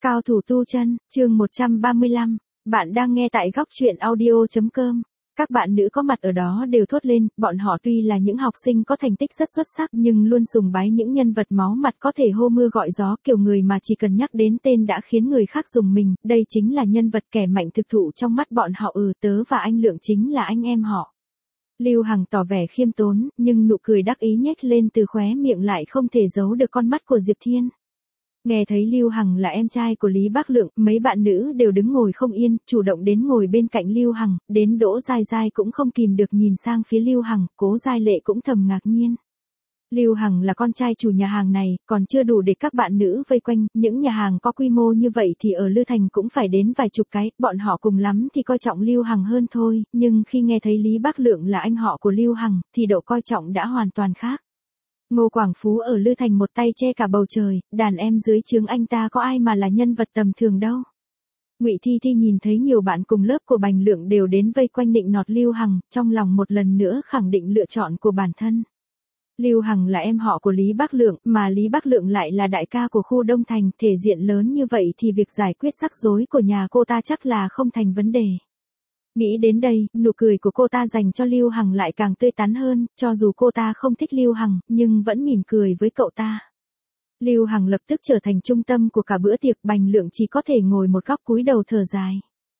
Cao thủ tu chân, chương 135, bạn đang nghe tại góc truyện audio.com. Các bạn nữ có mặt ở đó đều thốt lên, bọn họ tuy là những học sinh có thành tích rất xuất sắc nhưng luôn sùng bái những nhân vật máu mặt có thể hô mưa gọi gió, kiểu người mà chỉ cần nhắc đến tên đã khiến người khác rùng mình, đây chính là nhân vật kẻ mạnh thực thụ trong mắt bọn họ. Tớ và anh Lượng chính là anh em họ. Lưu Hằng tỏ vẻ khiêm tốn, nhưng nụ cười đắc ý nhếch lên từ khóe miệng lại không thể giấu được con mắt của Diệp Thiên. Nghe thấy Lưu Hằng là em trai của Lý Bác Lượng, mấy bạn nữ đều đứng ngồi không yên, chủ động đến ngồi bên cạnh Lưu Hằng, đến Đỗ Giai Giai cũng không kìm được nhìn sang phía Lưu Hằng, Cố Giai Lệ cũng thầm ngạc nhiên. Lưu Hằng là con trai chủ nhà hàng này, còn chưa đủ để các bạn nữ vây quanh, những nhà hàng có quy mô như vậy thì ở Lư Thành cũng phải đến vài chục cái, bọn họ cùng lắm thì coi trọng Lưu Hằng hơn thôi, nhưng khi nghe thấy Lý Bác Lượng là anh họ của Lưu Hằng, thì độ coi trọng đã hoàn toàn khác. Ngô Quảng Phú ở Lư Thành một tay che cả bầu trời, đàn em dưới trướng anh ta có ai mà là nhân vật tầm thường đâu. Ngụy Thi Thi nhìn thấy nhiều bạn cùng lớp của Bành Lượng đều đến vây quanh nịnh nọt Lưu Hằng, trong lòng một lần nữa khẳng định lựa chọn của bản thân. Lưu Hằng là em họ của Lý Bác Lượng, mà Lý Bác Lượng lại là đại ca của khu Đông Thành, thể diện lớn như vậy thì việc giải quyết rắc rối của nhà cô ta chắc là không thành vấn đề. Nghĩ đến đây, nụ cười của cô ta dành cho Lưu Hằng lại càng tươi tắn hơn, cho dù cô ta không thích Lưu Hằng, nhưng vẫn mỉm cười với cậu ta. Lưu Hằng lập tức trở thành trung tâm của cả bữa tiệc, Bành Lượng chỉ có thể ngồi một góc cúi đầu thở dài.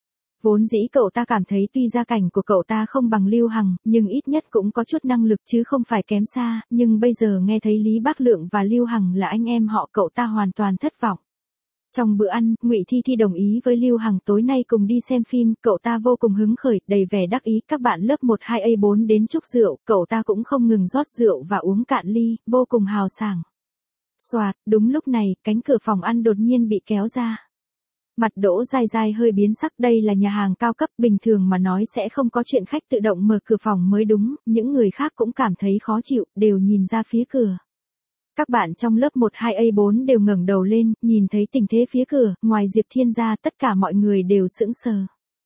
Vốn dĩ cậu ta cảm thấy tuy gia cảnh của cậu ta không bằng Lưu Hằng, nhưng ít nhất cũng có chút năng lực chứ không phải kém xa, nhưng bây giờ nghe thấy Lý Bác Lượng và Lưu Hằng là anh em họ, cậu ta hoàn toàn thất vọng. Trong bữa ăn, Ngụy Thi Thi đồng ý với Lưu Hằng tối nay cùng đi xem phim, cậu ta vô cùng hứng khởi, đầy vẻ đắc ý, các bạn lớp 12A4 đến chúc rượu, cậu ta cũng không ngừng rót rượu và uống cạn ly, vô cùng hào sảng. Soạt, đúng lúc này, cánh cửa phòng ăn đột nhiên bị kéo ra. Mặt Đỗ Giai Giai hơi biến sắc, đây là nhà hàng cao cấp, bình thường mà nói sẽ không có chuyện khách tự động mở cửa phòng mới đúng, những người khác cũng cảm thấy khó chịu, đều nhìn ra phía cửa. Các bạn trong lớp 12A4 đều ngẩng đầu lên, nhìn thấy tình thế phía cửa, ngoài Diệp Thiên ra tất cả mọi người đều sững sờ.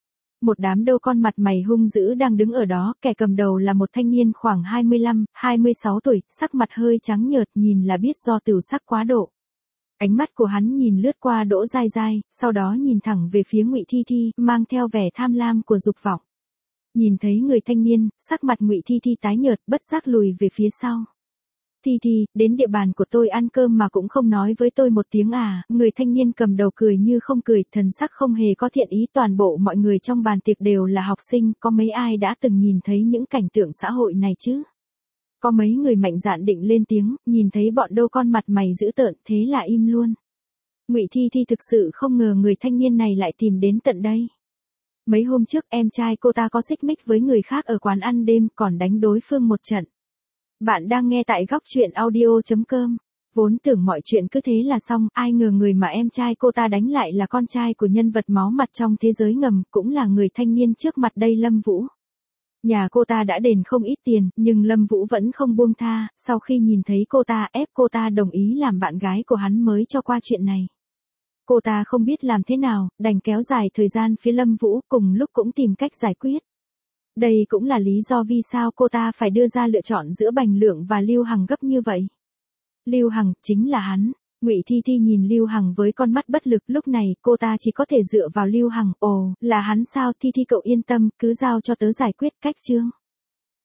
Một đám đô con mặt mày hung dữ đang đứng ở đó, kẻ cầm đầu là một thanh niên khoảng 25, 26 tuổi, sắc mặt hơi trắng nhợt, nhìn là biết do tửu sắc quá độ. Ánh mắt của hắn nhìn lướt qua Đỗ Giai Giai, sau đó nhìn thẳng về phía Ngụy Thi Thi, mang theo vẻ tham lam của dục vọng. Nhìn thấy người thanh niên, sắc mặt Ngụy Thi Thi tái nhợt, bất giác lùi về phía sau. Thi Thi, đến địa bàn của tôi ăn cơm mà cũng không nói với tôi một tiếng à, người thanh niên cầm đầu cười như không cười, thần sắc không hề có thiện ý, toàn bộ mọi người trong bàn tiệc đều là học sinh, có mấy ai đã từng nhìn thấy những cảnh tượng xã hội này chứ? Có mấy người mạnh dạn định lên tiếng, nhìn thấy bọn đô con mặt mày dữ tợn, thế là im luôn. Ngụy Thi Thi thực sự không ngờ người thanh niên này lại tìm đến tận đây. Mấy hôm trước em trai cô ta có xích mích với người khác ở quán ăn đêm, còn đánh đối phương một trận. Bạn đang nghe tại góc truyện audio.com. Vốn tưởng mọi chuyện cứ thế là xong, ai ngờ người mà em trai cô ta đánh lại là con trai của nhân vật máu mặt trong thế giới ngầm, cũng là người thanh niên trước mặt đây, Lâm Vũ. Nhà cô ta đã đền không ít tiền, nhưng Lâm Vũ vẫn không buông tha, sau khi nhìn thấy cô ta, ép cô ta đồng ý làm bạn gái của hắn mới cho qua chuyện này. Cô ta không biết làm thế nào, đành kéo dài thời gian phía Lâm Vũ, cùng lúc cũng tìm cách giải quyết. Đây cũng là lý do vì sao cô ta phải đưa ra lựa chọn giữa Bành Lượng và Lưu Hằng gấp như vậy. Lưu Hằng, chính là hắn. Ngụy Thi Thi nhìn Lưu Hằng với con mắt bất lực, lúc này cô ta chỉ có thể dựa vào Lưu Hằng. Ồ, là hắn sao? Thi Thi cậu yên tâm, cứ giao cho tớ giải quyết, cách chương.